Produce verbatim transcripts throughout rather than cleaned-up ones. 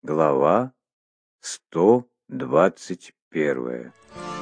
Глава сто двадцать первая.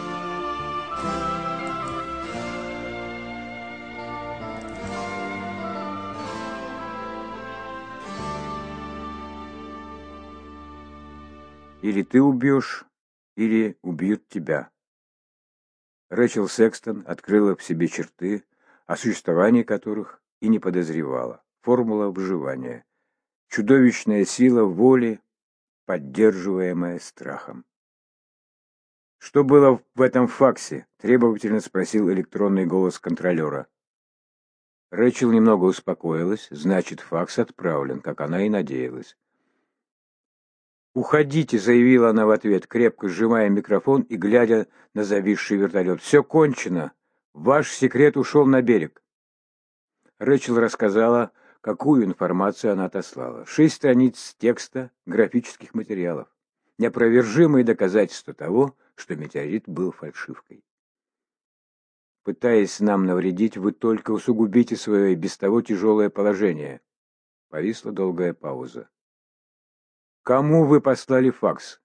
Или ты убьешь, или убьют тебя. Рэчел Секстон открыла в себе черты, о существовании которых и не подозревала. Формула выживания. Чудовищная сила воли, поддерживаемая страхом. «Что было в этом факсе?» – требовательно спросил электронный голос контролера. Рэчел немного успокоилась, значит, факс отправлен, как она и надеялась. «Уходите», — заявила она в ответ, крепко сжимая микрофон и глядя на зависший вертолет. «Все кончено. Ваш секрет ушел на берег». Рэчел рассказала, какую информацию она отослала. Шесть страниц текста, графических материалов. Неопровержимые доказательства того, что метеорит был фальшивкой. «Пытаясь нам навредить, вы только усугубите свое и без того тяжелое положение». Повисла долгая пауза. «Кому вы послали факс?»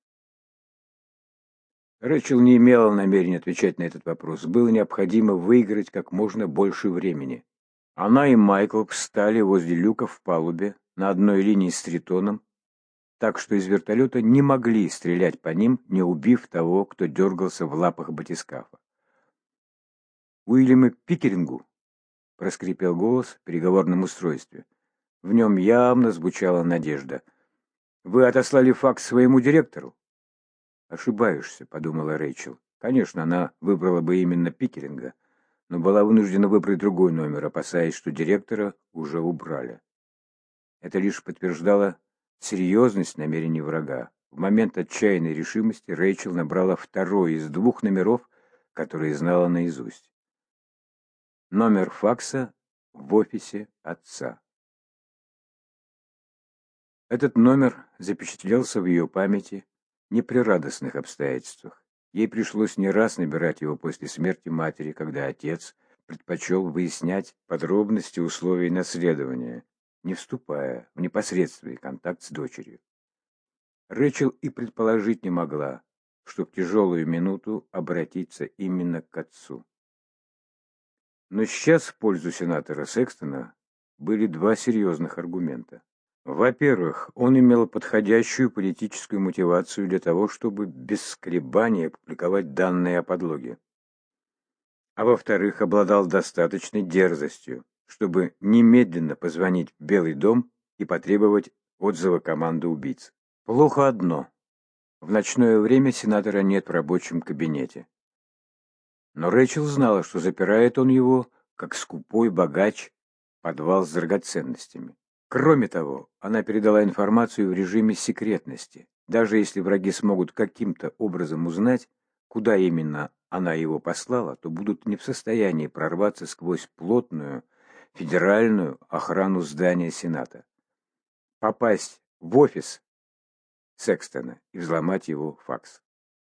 Рэчел не имела намерения отвечать на этот вопрос. Было необходимо выиграть как можно больше времени. Она и Майкл встали возле люка в палубе на одной линии с Тритоном, так что из вертолета не могли стрелять по ним, не убив того, кто дергался в лапах батискафа. «Уильяму Пикерингу?» — проскрипел голос в переговорном устройстве. В нем явно звучала надежда. «Вы отослали факс своему директору?» «Ошибаешься», — подумала Рэйчел. Конечно, она выбрала бы именно Пикеринга, но была вынуждена выбрать другой номер, опасаясь, что директора уже убрали. Это лишь подтверждало серьезность намерений врага. В момент отчаянной решимости Рэйчел набрала второй из двух номеров, которые знала наизусть. Номер факса в офисе отца. Этот номер запечатлелся в ее памяти не при радостных обстоятельствах. Ей пришлось не раз набирать его после смерти матери, когда отец предпочел выяснять подробности условий наследования, не вступая в непосредственный контакт с дочерью. Рэчел и предположить не могла, что в тяжелую минуту обратиться именно к отцу. Но сейчас в пользу сенатора Секстона были два серьезных аргумента. Во-первых, он имел подходящую политическую мотивацию для того, чтобы без колебаний опубликовать данные о подлоге. А во-вторых, обладал достаточной дерзостью, чтобы немедленно позвонить в Белый дом и потребовать отзыва команды убийц. Плохо одно. В ночное время сенатора нет в рабочем кабинете. Но Рэчел знала, что запирает он его, как скупой богач, подвал с драгоценностями. Кроме того, она передала информацию в режиме секретности. Даже если враги смогут каким-то образом узнать, куда именно она его послала, то будут не в состоянии прорваться сквозь плотную федеральную охрану здания Сената, попасть в офис Секстона и взломать его факс.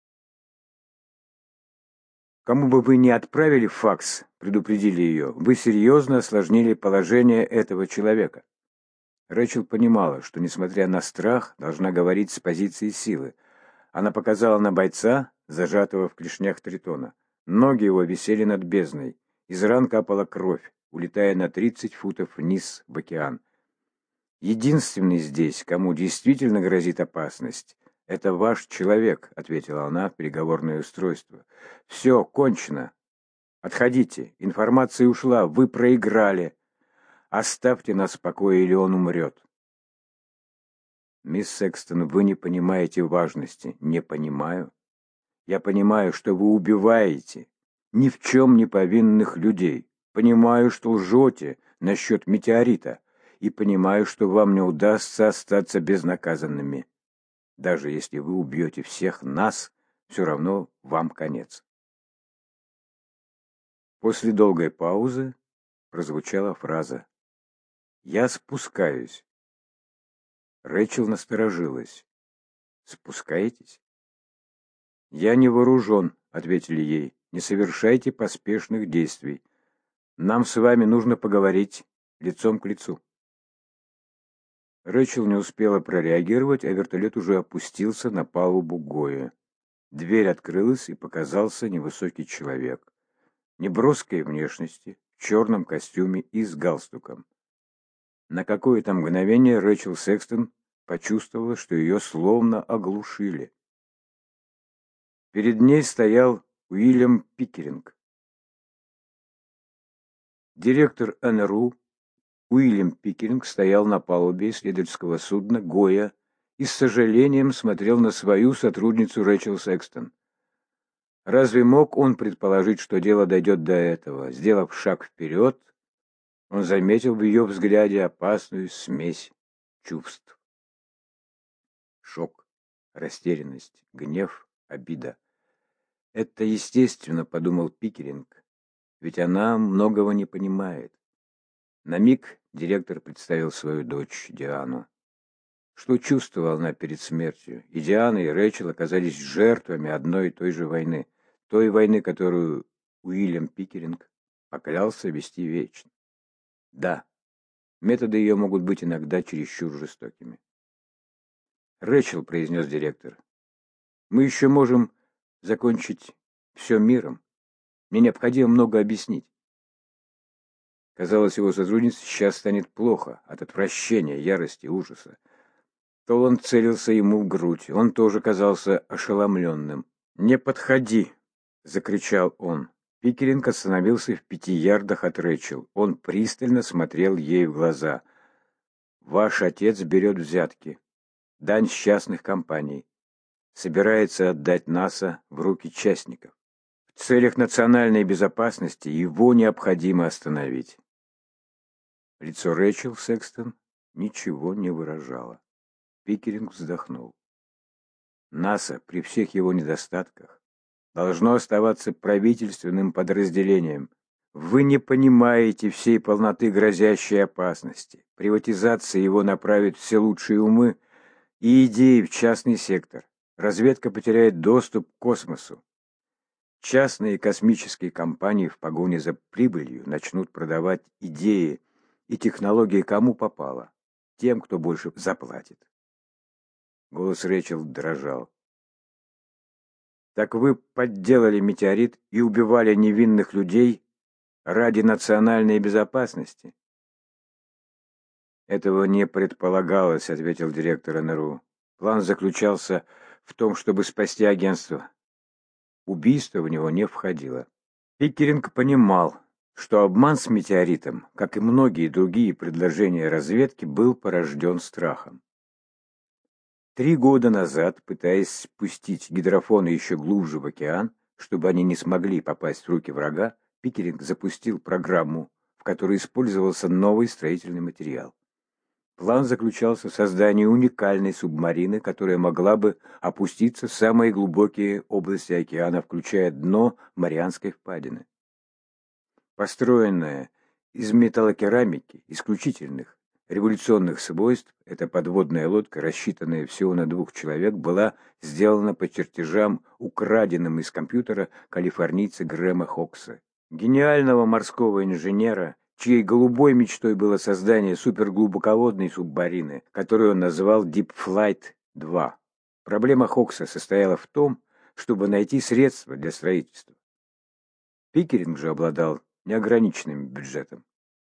«Кому бы вы ни отправили факс, — предупредили ее, — вы серьезно осложнили положение этого человека». Рэчел понимала, что, несмотря на страх, должна говорить с позиции силы. Она показала на бойца, зажатого в клешнях Тритона. Ноги его висели над бездной. Из ран капала кровь, улетая на тридцать футов вниз в океан. «Единственный здесь, кому действительно грозит опасность, — это ваш человек», — ответила она в переговорное устройство. «Все, кончено. Отходите. Информация ушла. Вы проиграли. Оставьте нас в покое, или он умрет». «Мисс Секстон, вы не понимаете важности». «Не понимаю. Я понимаю, что вы убиваете ни в чем не повинных людей. Понимаю, что лжете насчет метеорита. И понимаю, что вам не удастся остаться безнаказанными. Даже если вы убьете всех нас, все равно вам конец». После долгой паузы прозвучала фраза: «Я спускаюсь». Рэчел насторожилась. «Спускаетесь?» «Я не вооружен», — ответили ей. «Не совершайте поспешных действий. Нам с вами нужно поговорить лицом к лицу». Рэчел не успела прореагировать, а вертолет уже опустился на палубу Гоя. Дверь открылась, и показался невысокий человек. Неброской внешности, в черном костюме и с галстуком. На какое-то мгновение Рэчел Секстон почувствовала, что ее словно оглушили. Перед ней стоял Уильям Пикеринг. Директор эн эр у Уильям Пикеринг стоял на палубе исследовательского судна «Гоя» и с сожалением смотрел на свою сотрудницу Рэчел Секстон. Разве мог он предположить, что дело дойдет до этого? Сделав шаг вперед, он заметил в ее взгляде опасную смесь чувств. Шок, растерянность, гнев, обида. «Это естественно», — подумал Пикеринг, — «ведь она многого не понимает». На миг директор представил свою дочь Диану. Что чувствовала она перед смертью? И Диана, и Рэчел оказались жертвами одной и той же войны. Той войны, которую Уильям Пикеринг поклялся вести вечно. Да, методы ее могут быть иногда чересчур жестокими. «Рэчел», — произнес директор, — «мы еще можем закончить все миром. Мне необходимо много объяснить». Казалось, его сотруднице сейчас станет плохо от отвращения, ярости, ужаса. Толланд целился ему в грудь. Он тоже казался ошеломленным. «Не подходи!» — закричал он. Пикеринг остановился в пяти ярдах от Рэчел. Он пристально смотрел ей в глаза. «Ваш отец берет взятки. Дань с частных компаний. Собирается отдать НАСА в руки частников. В целях национальной безопасности его необходимо остановить». Лицо Рэчел Секстон ничего не выражало. Пикеринг вздохнул. НАСА при всех его недостатках должно оставаться правительственным подразделением. Вы не понимаете всей полноты грозящей опасности. Приватизация его направит все лучшие умы и идеи в частный сектор. Разведка потеряет доступ к космосу. Частные космические компании в погоне за прибылью начнут продавать идеи и технологии кому попало, тем, кто больше заплатит. Голос Рэчел дрожал. «Так вы подделали метеорит и убивали невинных людей ради национальной безопасности?» «Этого не предполагалось», — ответил директор эн эр у. «План заключался в том, чтобы спасти агентство. Убийство в него не входило». Пикеринг понимал, что обман с метеоритом, как и многие другие предложения разведки, был порожден страхом. Три года назад, пытаясь спустить гидрофоны еще глубже в океан, чтобы они не смогли попасть в руки врага, Пикеринг запустил программу, в которой использовался новый строительный материал. План заключался в создании уникальной субмарины, которая могла бы опуститься в самые глубокие области океана, включая дно Марианской впадины. Построенная из металлокерамики, исключительных революционных свойств, эта подводная лодка, рассчитанная всего на двух человек, была сделана по чертежам, украденным из компьютера калифорнийца Грэма Хокса, гениального морского инженера, чьей голубой мечтой было создание суперглубоководной субмарины, которую он назвал Deep Flight два. Проблема Хокса состояла в том, чтобы найти средства для строительства. Пикеринг же обладал неограниченным бюджетом.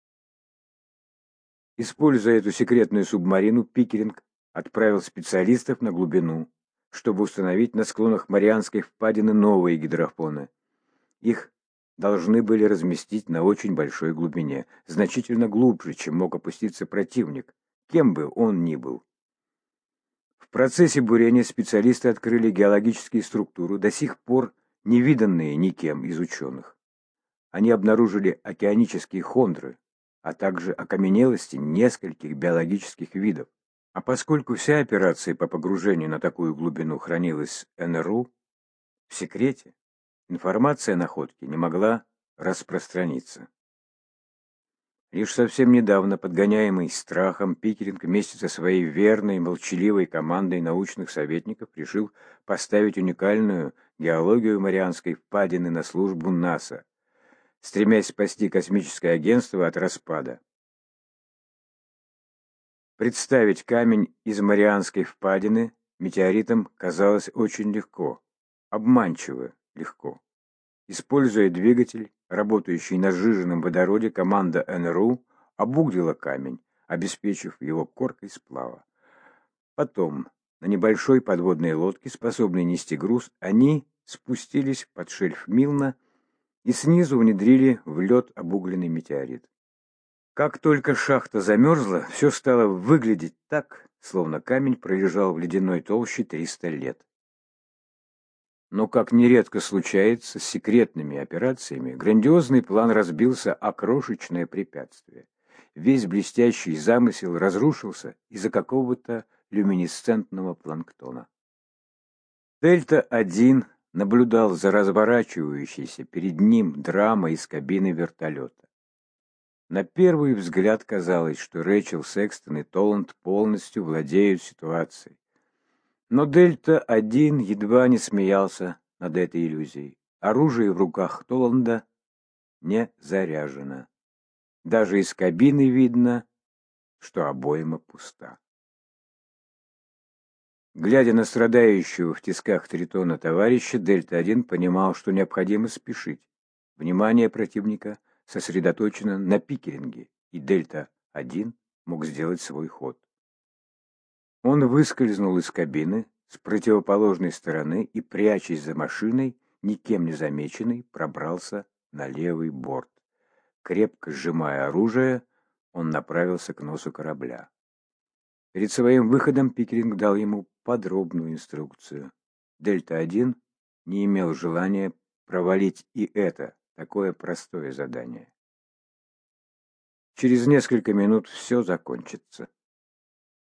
Используя эту секретную субмарину, Пикеринг отправил специалистов на глубину, чтобы установить на склонах Марианской впадины новые гидрофоны. Их должны были разместить на очень большой глубине, значительно глубже, чем мог опуститься противник, кем бы он ни был. В процессе бурения специалисты открыли геологические структуры, до сих пор не виданные никем из ученых. Они обнаружили океанические хондры, а также окаменелости нескольких биологических видов. А поскольку вся операция по погружению на такую глубину хранилась эн эр у в секрете, информация о находке не могла распространиться. Лишь совсем недавно, подгоняемый страхом, Пикеринг вместе со своей верной, молчаливой командой научных советников решил поставить уникальную геологию Марианской впадины на службу НАСА, стремясь спасти космическое агентство от распада. Представить камень из Марианской впадины метеоритом казалось очень легко, обманчиво легко. Используя двигатель, работающий на сжиженном водороде, команда эн эр у обуглила камень, обеспечив его коркой сплава. Потом, на небольшой подводной лодке, способной нести груз, они спустились под шельф Милна и снизу внедрили в лед обугленный метеорит. Как только шахта замерзла, все стало выглядеть так, словно камень пролежал в ледяной толще триста лет. Но, как нередко случается с секретными операциями, грандиозный план разбился о крошечное препятствие. Весь блестящий замысел разрушился из-за какого-то люминесцентного планктона. Дельта один наблюдал за разворачивающейся перед ним драмой из кабины вертолета. На первый взгляд казалось, что Рэйчел Секстон и Толланд полностью владеют ситуацией. Но Дельта один едва не смеялся над этой иллюзией. Оружие в руках Толланда не заряжено. Даже из кабины видно, что обойма пуста. Глядя на страдающего в тисках Тритона товарища, Дельта один понимал, что необходимо спешить. Внимание противника сосредоточено на Пикеринге, и Дельта один мог сделать свой ход. Он выскользнул из кабины с противоположной стороны и, прячась за машиной, никем не замеченный, пробрался на левый борт. Крепко сжимая оружие, он направился к носу корабля. Перед своим выходом Пикеринг дал ему подробную инструкцию. Дельта один не имел желания провалить и это, такое простое задание. Через несколько минут все закончится.